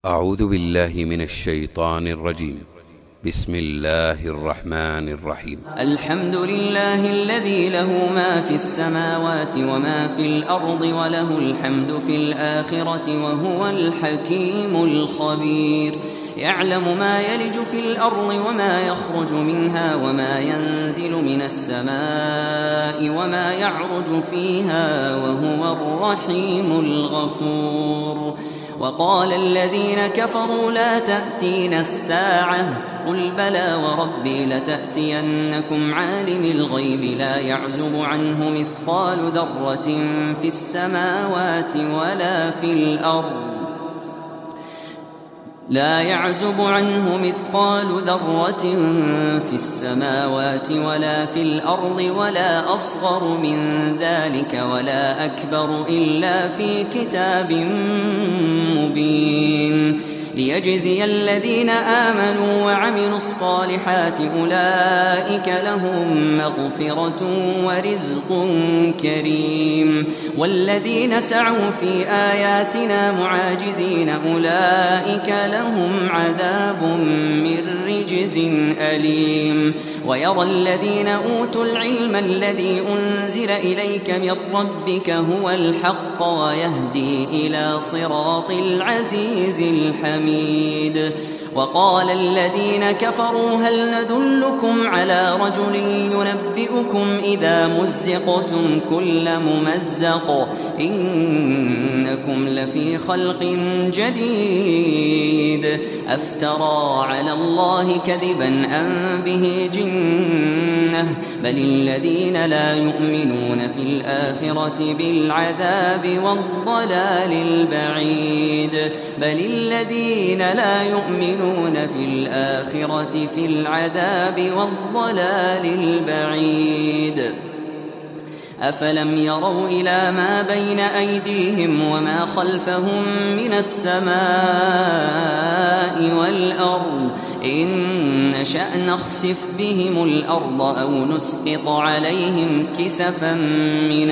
أعوذ بالله من الشيطان الرجيم. بسم الله الرحمن الرحيم. الحمد لله الذي له ما في السماوات وما في الأرض وله الحمد في الآخرة وهو الحكيم الخبير. يعلم ما يلج في الأرض وما يخرج منها وما ينزل من السماء وما يعرج فيها وهو الرحيم الغفور. وقال الذين كفروا لا تأتينا الساعة قل بلى وربي لتأتينكم عالم الغيب لا يعزب عنه مثقال ذرة في السماوات ولا في الأرض ولا أصغر من ذلك ولا أكبر إلا في كتاب مبين. ليجزي الذين آمنوا وعملوا الصالحات أولئك لهم مغفرة ورزق كريم. والذين سعوا في آياتنا معاجزين أولئك لهم عذاب من رجز أليم. ويرى الذين أوتوا العلم الذي أنزل إليك من ربك هو الحق ويهدي إلى صراط العزيز الحميد. وقال الذين كفروا هل ندلكم على رجل ينبئكم إذا مزقتم كل ممزق إنكم لفي خلق جديد أفترى على الله كذبا أم به جنة بل الذين لا يؤمنون في الآخرة بالعذاب والضلال البعيد في الآخرة في العذاب والضلال البعيد. أفلم يروا إلى ما بين أيديهم وما خلفهم من السماء والأرض إن نشأ نخسف بهم الأرض أو نسقط عليهم كسفا من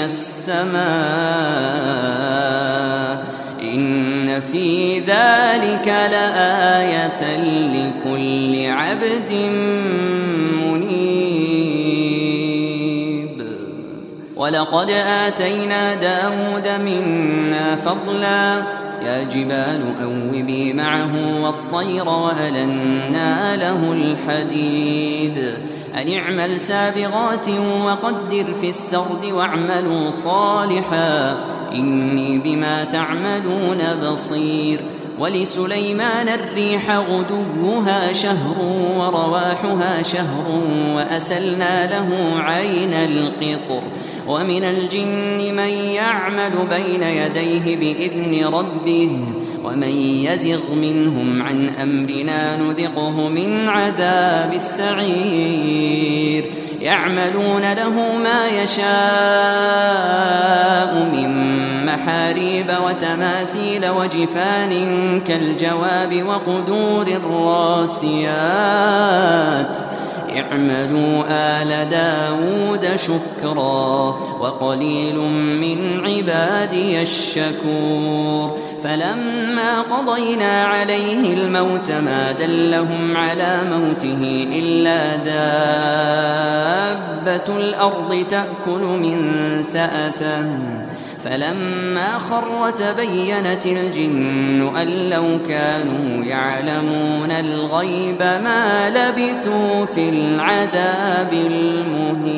السماء إن في ذلك لآية لكل عبد منيب. ولقد آتينا داود منا فضلا يا جبال أوبي معه والطير وألنا له الحديد أن اعمل سابغات وقدر في السرد واعملوا صالحا إني بما تعملون بصير. ولسليمان الريح غدوها شهر ورواحها شهر وأسلنا له عين القطر. ومن الجن من يعمل بين يديه بإذن ربه ومن يزغ منهم عن أمرنا نذقه من عذاب السعير. يعملون له ما يشاء من محاريب وتماثيل وجفان كالجواب وقدور الراسيات. اعملوا آل داود شكرا وقليل من عبادي الشكور. فلما قضينا عليه الموت ما دلهم على موته إلا دابة الأرض تأكل من سأته فلما خر تبينت الجن أن لو كانوا يعلمون الغيب ما لبثوا في العذاب المهين.